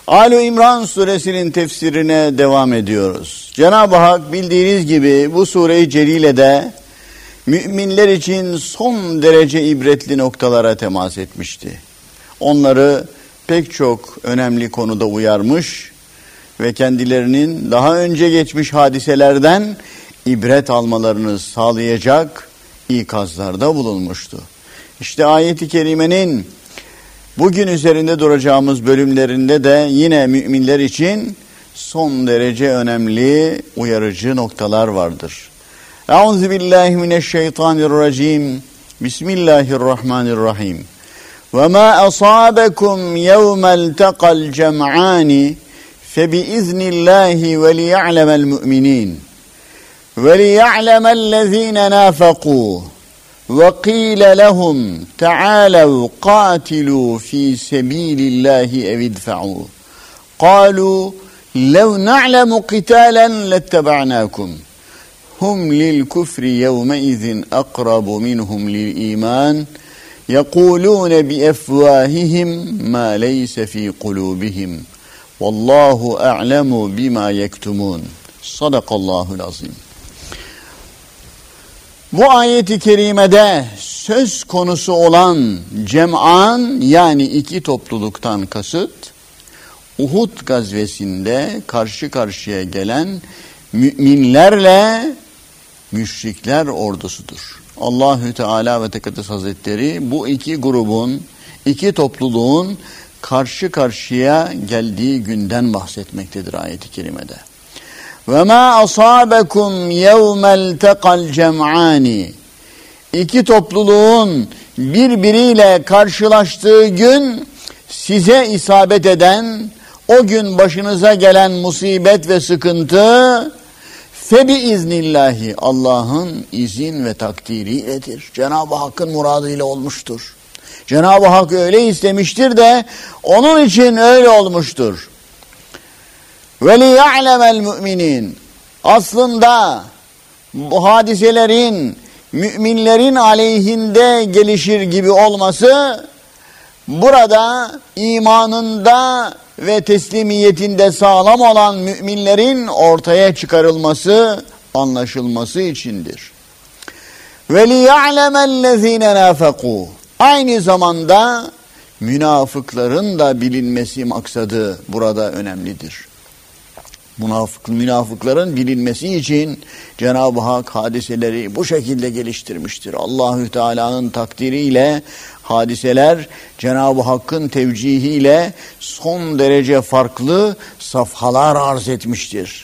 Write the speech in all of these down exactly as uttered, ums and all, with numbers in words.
Ali İmran suresinin tefsirine devam ediyoruz. Cenab-ı Hak bildiğiniz gibi bu sure-i celilede müminler için son derece ibretli noktalara temas etmişti. Onları pek çok önemli konuda uyarmış ve kendilerinin daha önce geçmiş hadiselerden ibret almalarını sağlayacak ikazlarda bulunmuştu. İşte ayet-i kerimenin bugün üzerinde duracağımız bölümlerinde de yine müminler için son derece önemli uyarıcı noktalar vardır. Euzubillahimineşşeytanirracim. Bismillahirrahmanirrahim. Ve ma asabekum yevmel teqal cem'ani febiiznillahi ve liya'lemel mu'minin ve liya'lemellezine nafakû ve qîle lehum teâlev qâtilû fî sebîlillâhi evidfa'û qâlû lev na'lemu qitâlen lettebe'nâkum hum lil kufri yevmeizin akrabu minhum lil iman yekulûne bi efvâhihim mâ leyse fî kulûbihim vallâhu a'lemu bimâ yektumûn. Sadakallâhul azîm. Bu ayet-i kerimede söz konusu olan cem'an, yani iki topluluktan kasıt, Uhud gazvesinde karşı karşıya gelen müminlerle müşrikler ordusudur. Allahü Teala ve Tekaddes Hazretleri bu iki grubun, iki topluluğun karşı karşıya geldiği günden bahsetmektedir ayet-i kerimede. Ve ma asabekum yevmel teqal cem'ani. İki topluluğun birbiriyle karşılaştığı gün size isabet eden, o gün başınıza gelen musibet ve sıkıntı febi iznillahi, Allah'ın izin ve takdiriyledir. Cenab-ı Hakk'ın muradıyla olmuştur. Cenab-ı Hak öyle istemiştir de onun için öyle olmuştur. Ve liya'lemel mu'minin. Aslında bu hadiselerin müminlerin aleyhinde gelişir gibi olması, burada imanında ve teslimiyetinde sağlam olan müminlerin ortaya çıkarılması, anlaşılması içindir. Ve liya'lemellezine nafakû. Aynı zamanda münafıkların da bilinmesi maksadı burada önemlidir. Münafık, münafıkların bilinmesi için Cenab-ı Hak hadiseleri bu şekilde geliştirmiştir. Allahü Teala'nın takdiriyle hadiseler Cenab-ı Hakk'ın tevcihiyle son derece farklı safhalar arz etmiştir.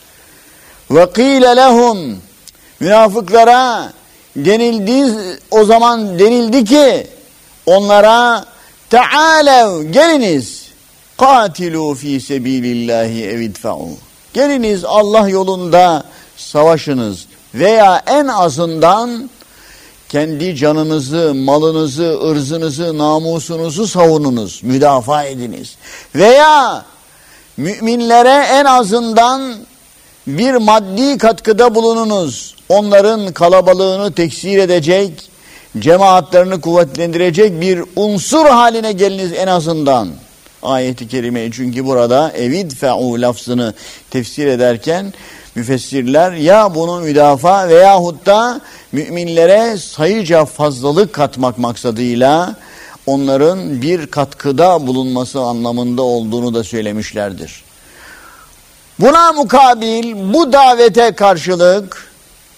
Ve qîle lehum, münafıklara denildi, o zaman denildi ki onlara teâlev, geliniz, Katilu fi sebilillahi evidfa'u. Geliniz Allah yolunda savaşınız veya en azından kendi canınızı, malınızı, ırzınızı, namusunuzu savununuz, müdafaa ediniz. Veya müminlere en azından bir maddi katkıda bulununuz. Onların kalabalığını teksir edecek, cemaatlerini kuvvetlendirecek bir unsur haline geliniz en azından. Ayet-i kerime, çünkü burada evidfe'u lafzını tefsir ederken müfessirler ya bunu müdafaa veyahut da müminlere sayıca fazlalık katmak maksadıyla onların bir katkıda bulunması anlamında olduğunu da söylemişlerdir. Buna mukabil, bu davete karşılık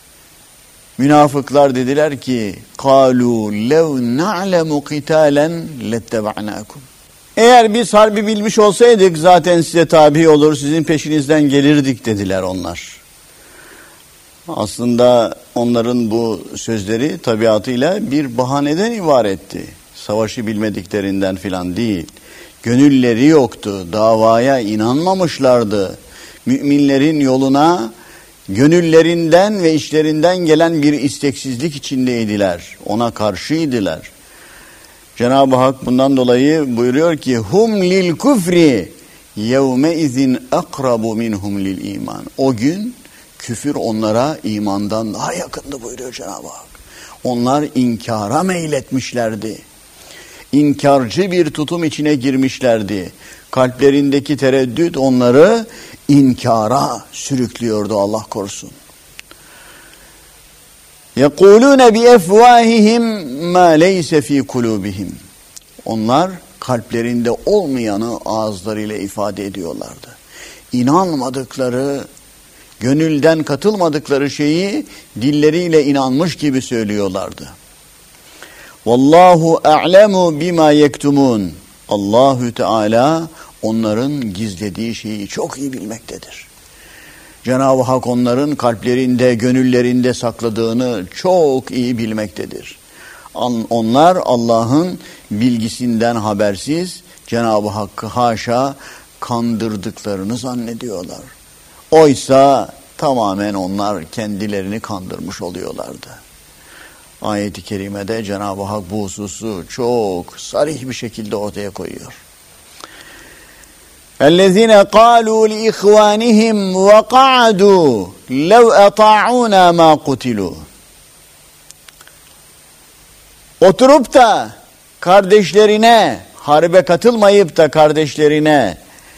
münafıklar dediler ki قَالُوا لَوْ نَعْلَمُ قِتَالًا لَتَّبَعْنَاكُمْ. Eğer biz harbi bilmiş olsaydık zaten size tabi olur, sizin peşinizden gelirdik dediler onlar. Aslında onların bu sözleri tabiatıyla bir bahaneden ibaretti. Savaşı bilmediklerinden filan değil. Gönülleri yoktu, davaya inanmamışlardı. Müminlerin yoluna gönüllerinden ve işlerinden gelen bir isteksizlik içindeydiler. Ona karşıydılar. Cenab-ı Hak bundan dolayı buyuruyor ki hum lil kufri yevme izin akrabu minhum lil iman. O gün küfür onlara imandan daha yakındı buyuruyor Cenab-ı Hak. Onlar inkara meyletmişlerdi. İnkarcı bir tutum içine girmişlerdi. Kalplerindeki tereddüt onları inkara sürüklüyordu, Allah korusun. يَقُولُونَ بِاَفْوَاهِهِمْ مَا لَيْسَ ف۪ي قُلُوبِهِمْ. Onlar kalplerinde olmayanı ağızlarıyla ifade ediyorlardı. İnanmadıkları, gönülden katılmadıkları şeyi dilleriyle inanmış gibi söylüyorlardı. Vallahu a'lemu bima yektumun. Allahü Teala onların gizlediği şeyi çok iyi bilmektedir. Cenab-ı Hak onların kalplerinde, gönüllerinde sakladığını çok iyi bilmektedir. Onlar Allah'ın bilgisinden habersiz, Cenab-ı Hakk'ı haşa kandırdıklarını zannediyorlar. Oysa tamamen onlar kendilerini kandırmış oluyorlardı. Ayet-i kerimede Cenab-ı Hak bu hususu çok sarih bir şekilde ortaya koyuyor. اَلَّذِينَ قَالُوا لِإِخْوَانِهِمْ وَقَعَدُوا لَوْ أَطَاعُونَا مَا قُتِلُوا. Oturup da kardeşlerine, harbe katılmayıp da kardeşlerine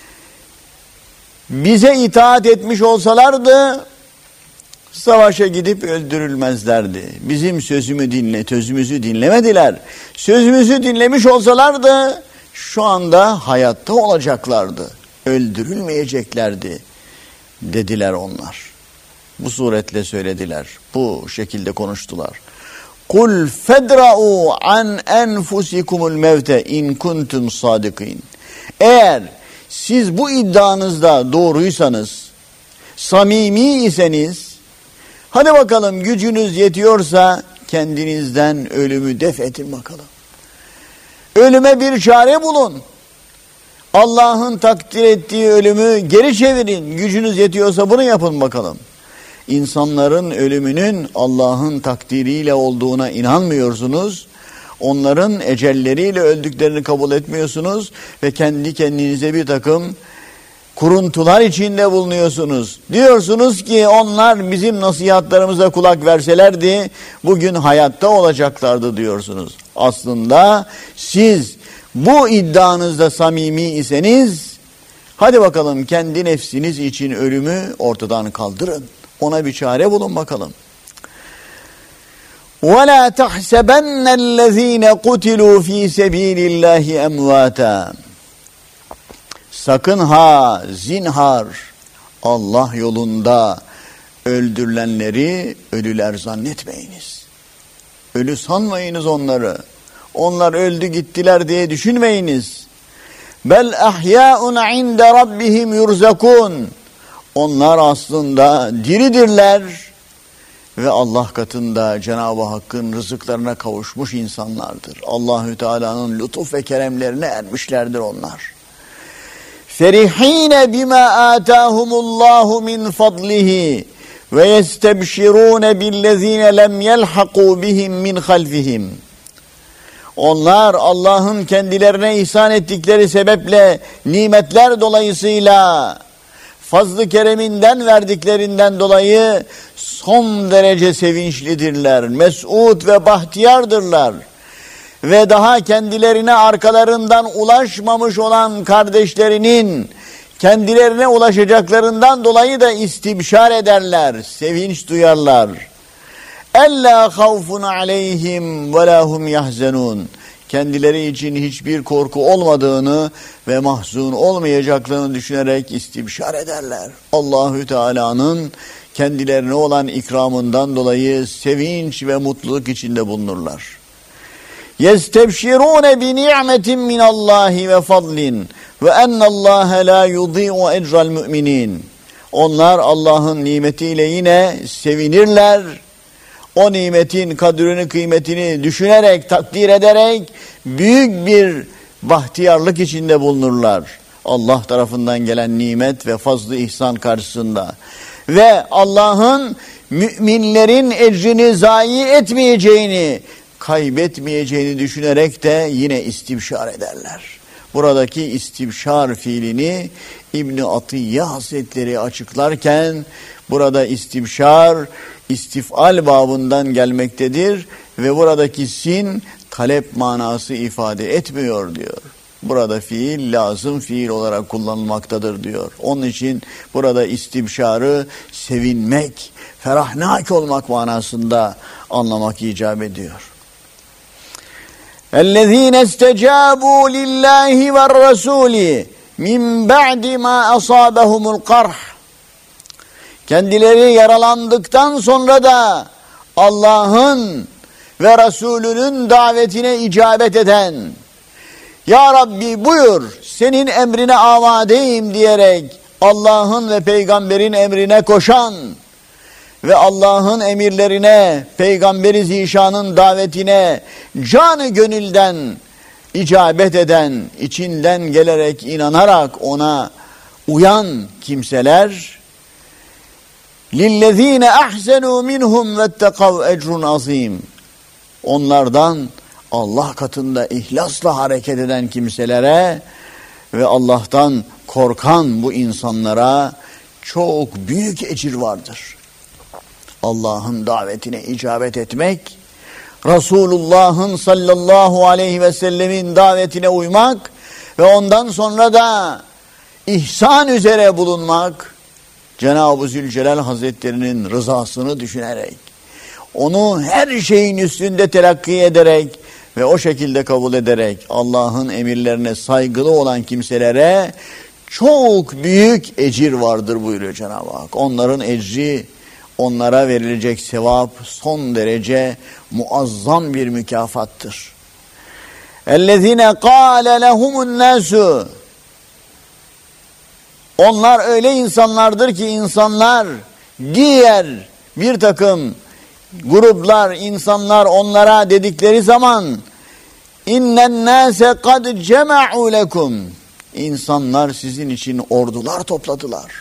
bize itaat etmiş olsalardı savaşa gidip öldürülmezlerdi. Bizim sözümü dinle, sözümüzü dinlemediler. Sözümüzü dinlemiş olsalardı şu anda hayatta olacaklardı. Öldürülmeyeceklerdi dediler onlar. Bu suretle söylediler. Bu şekilde konuştular. Kul fedra'u an enfusikumul mevte in kuntum sadikin. Eğer siz bu iddianızda doğruysanız, samimi iseniz, hadi bakalım gücünüz yetiyorsa kendinizden ölümü def edin bakalım. Ölüme bir çare bulun. Allah'ın takdir ettiği ölümü geri çevirin. Gücünüz yetiyorsa bunu yapın bakalım. İnsanların ölümünün Allah'ın takdiriyle olduğuna inanmıyorsunuz. Onların ecelleriyle öldüklerini kabul etmiyorsunuz ve kendi kendinize bir takım kuruntular içinde bulunuyorsunuz. Diyorsunuz ki onlar bizim nasihatlarımıza kulak verselerdi bugün hayatta olacaklardı diyorsunuz. Aslında siz bu iddianızda samimi iseniz hadi bakalım kendi nefsiniz için ölümü ortadan kaldırın. Ona bir çare bulun bakalım. وَلَا تَحْسَبَنَّ الَّذ۪ينَ قُتِلُوا ف۪ي سَب۪يلِ اللّٰهِ اَمْوَاتًا. Sakın ha, zinhar, Allah yolunda öldürülenleri ölüler zannetmeyiniz. Ölü sanmayınız onları. Onlar öldü gittiler diye düşünmeyiniz. Bel ahya'un inde rabbihim yurzakun. Onlar aslında diridirler ve Allah katında Cenab-ı Hakk'ın rızıklarına kavuşmuş insanlardır. Allahü Teala'nın lütuf ve keremlerine ermişlerdir onlar. Ferihine bima atahumullahu min fadlihi ve yestebşirun billezine lem yelhaku bihim min halfihim. Onlar Allah'ın kendilerine ihsan ettikleri sebeple nimetler dolayısıyla fazl-ı kereminden verdiklerinden dolayı son derece sevinçlidirler. Mes'ud ve bahtiyardırlar. Ve daha kendilerine arkalarından ulaşmamış olan kardeşlerinin kendilerine ulaşacaklarından dolayı da istibşar ederler, sevinç duyarlar. Ella havfun aleyhim ve lahum yahzenun. Kendileri için hiçbir korku olmadığını ve mahzun olmayacaklarını düşünerek istibşar ederler. Allahü Teala'nın kendilerine olan ikramından dolayı sevinç ve mutluluk içinde bulunurlar. Yestebşirune bi ni'metin min Allahi ve fadlin ve ennallâhe la yudî'u ecral müminin. Onlar Allah'ın nimetiyle yine sevinirler. O nimetin kadrini, kıymetini düşünerek, takdir ederek büyük bir bahtiyarlık içinde bulunurlar. Allah tarafından gelen nimet ve fazl-ı ihsan karşısında. Ve Allah'ın müminlerin ecrini zayi etmeyeceğini, kaybetmeyeceğini düşünerek de yine istibşar ederler. Buradaki istibşar fiilini İbn-i Atiyye Hazretleri açıklarken burada istibşar istifal babından gelmektedir ve buradaki sin talep manası ifade etmiyor diyor. Burada fiil lazım fiil olarak kullanılmaktadır diyor. Onun için burada istibşarı sevinmek, ferahnak olmak manasında anlamak icap ediyor. اَلَّذ۪ينَ اسْتَجَابُوا لِلّٰهِ وَالرَّسُولِ مِنْ بَعْدِ مَا أَصَابَهُمُ الْقَرْحِ Kendileri yaralandıktan sonra da Allah'ın ve Resulünün davetine icabet eden, Ya Rabbi buyur senin emrine amadeyim diyerek Allah'ın ve peygamberin emrine koşan ve Allah'ın emirlerine, Peygamberi Zişan'ın davetine canı gönülden icabet eden, içinden gelerek, inanarak ona uyan kimseler, لِلَّذ۪ينَ اَحْسَنُوا مِنْهُمْ وَاتَّقَوْا اَجْرٌ azim. Onlardan Allah katında ihlasla hareket eden kimselere ve Allah'tan korkan bu insanlara çok büyük ecir vardır. Allah'ın davetine icabet etmek, Resulullah'ın sallallahu aleyhi ve sellemin davetine uymak ve ondan sonra da ihsan üzere bulunmak, Cenab-ı Zülcelal Hazretleri'nin rızasını düşünerek, onu her şeyin üstünde telakki ederek ve o şekilde kabul ederek Allah'ın emirlerine saygılı olan kimselere çok büyük ecir vardır buyuruyor Cenab-ı Hak. Onların ecri, onlara verilecek sevap son derece muazzam bir mükafattır. اَلَّذِينَ قَالَ لَهُمُ النَّاسُ Onlar öyle insanlardır ki insanlar, diğer bir takım gruplar, insanlar onlara dedikleri zaman innen nase kad cema'u lekum. İnsanlar sizin için ordular topladılar.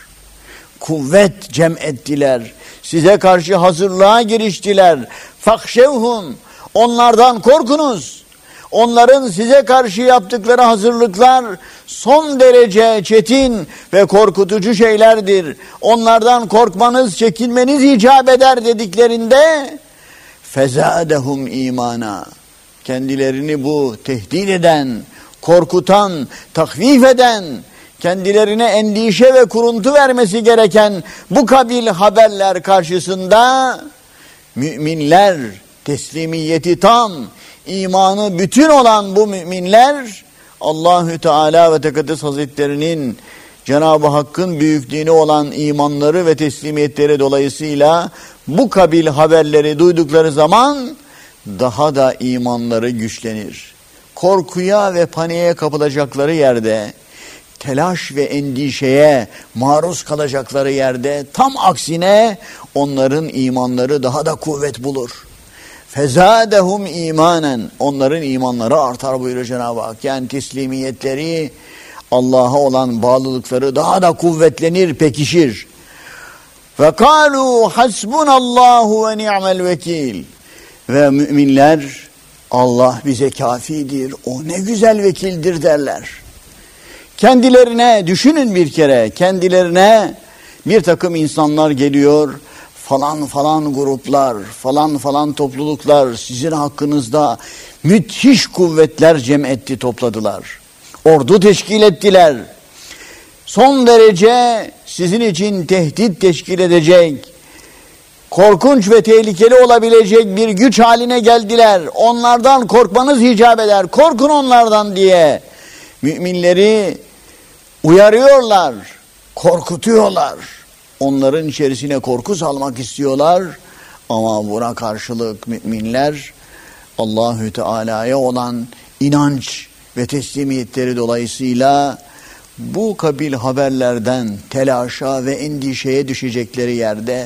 Kuvvet cem ettiler. Size karşı hazırlığa giriştiler. Fakşevhum. Onlardan korkunuz. Onların size karşı yaptıkları hazırlıklar son derece çetin ve korkutucu şeylerdir. Onlardan korkmanız, çekinmeniz icap eder dediklerinde fezadehum imana. Kendilerini bu tehdit eden, korkutan, takvif eden, kendilerine endişe ve kuruntu vermesi gereken bu kabil haberler karşısında müminler, teslimiyeti tam, imanı bütün olan bu müminler Allahü Teala ve Tekaddes Hazretlerinin Cenab-ı Hakk'ın büyüklüğüne olan imanları ve teslimiyetleri dolayısıyla bu kabil haberleri duydukları zaman daha da imanları güçlenir. Korkuya ve paniğe kapılacakları yerde, telaş ve endişeye maruz kalacakları yerde tam aksine onların imanları daha da kuvvet bulur. Fezadehum imanen. Onların imanları artar buyuruyor Cenab-ı Hak. Yani teslimiyetleri, Allah'a olan bağlılıkları daha da kuvvetlenir, pekişir. Ve kâlû hasbunallâhu ve ni'mel vekil. Ve müminler Allah bize kafidir, o ne güzel vekildir derler. Kendilerine düşünün bir kere, kendilerine bir takım insanlar geliyor, falan falan gruplar, falan falan topluluklar sizin hakkınızda müthiş kuvvetler cem etti, topladılar. Ordu teşkil ettiler. Son derece sizin için tehdit teşkil edecek, korkunç ve tehlikeli olabilecek bir güç haline geldiler. Onlardan korkmanız icap eder. Korkun onlardan diye müminleri uyarıyorlar, korkutuyorlar. Onların içerisine korku salmak istiyorlar. Ama buna karşılık müminler Allahü Teala'ya olan inanç ve teslimiyetleri dolayısıyla bu kabil haberlerden telaşa ve endişeye düşecekleri yerde,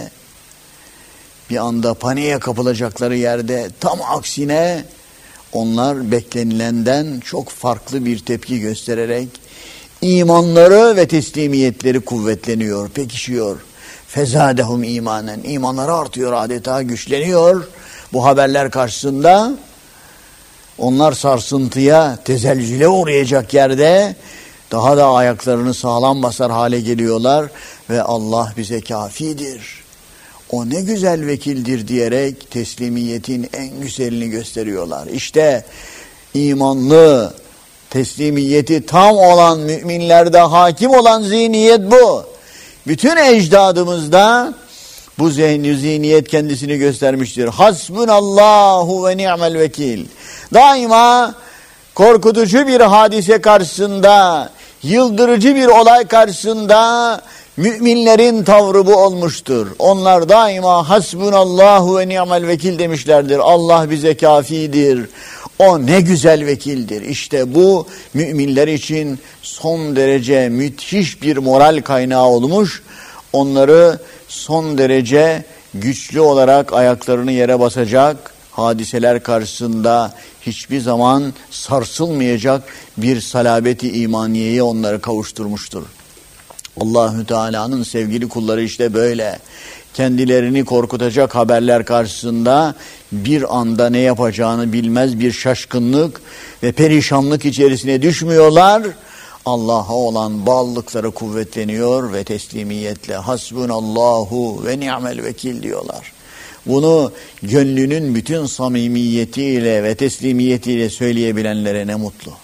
bir anda paniğe kapılacakları yerde tam aksine onlar beklenilenden çok farklı bir tepki göstererek imanları ve teslimiyetleri kuvvetleniyor, pekişiyor. Fezadehum imanen. İmanları artıyor, adeta güçleniyor. Bu haberler karşısında onlar sarsıntıya, tezelzüle uğrayacak yerde daha da ayaklarını sağlam basar hale geliyorlar ve Allah bize kafidir, o ne güzel vekildir diyerek teslimiyetin en güzelini gösteriyorlar. İşte imanlı, teslimiyeti tam olan müminlerde hakim olan zihniyet bu. Bütün ecdadımızda bu zihni, zihniyet kendisini göstermiştir. Hasbunallahu ve ni'mel vekil. Daima korkutucu bir hadise karşısında, yıldırıcı bir olay karşısında müminlerin tavrı bu olmuştur. Onlar daima hasbunallahu ve ni'mel vekil demişlerdir. Allah bize kafidir. O ne güzel vekildir. İşte bu müminler için son derece müthiş bir moral kaynağı olmuş. Onları son derece güçlü olarak ayaklarını yere basacak, hadiseler karşısında hiçbir zaman sarsılmayacak bir salabeti imaniyeye onları kavuşturmuştur. Allahü Teala'nın sevgili kulları işte böyle. Kendilerini korkutacak haberler karşısında bir anda ne yapacağını bilmez bir şaşkınlık ve perişanlık içerisine düşmüyorlar. Allah'a olan bağlılıkları kuvvetleniyor ve teslimiyetle hasbunallahu ve ni'mel vekil diyorlar. Bunu gönlünün bütün samimiyetiyle ve teslimiyetiyle söyleyebilenlere ne mutlu.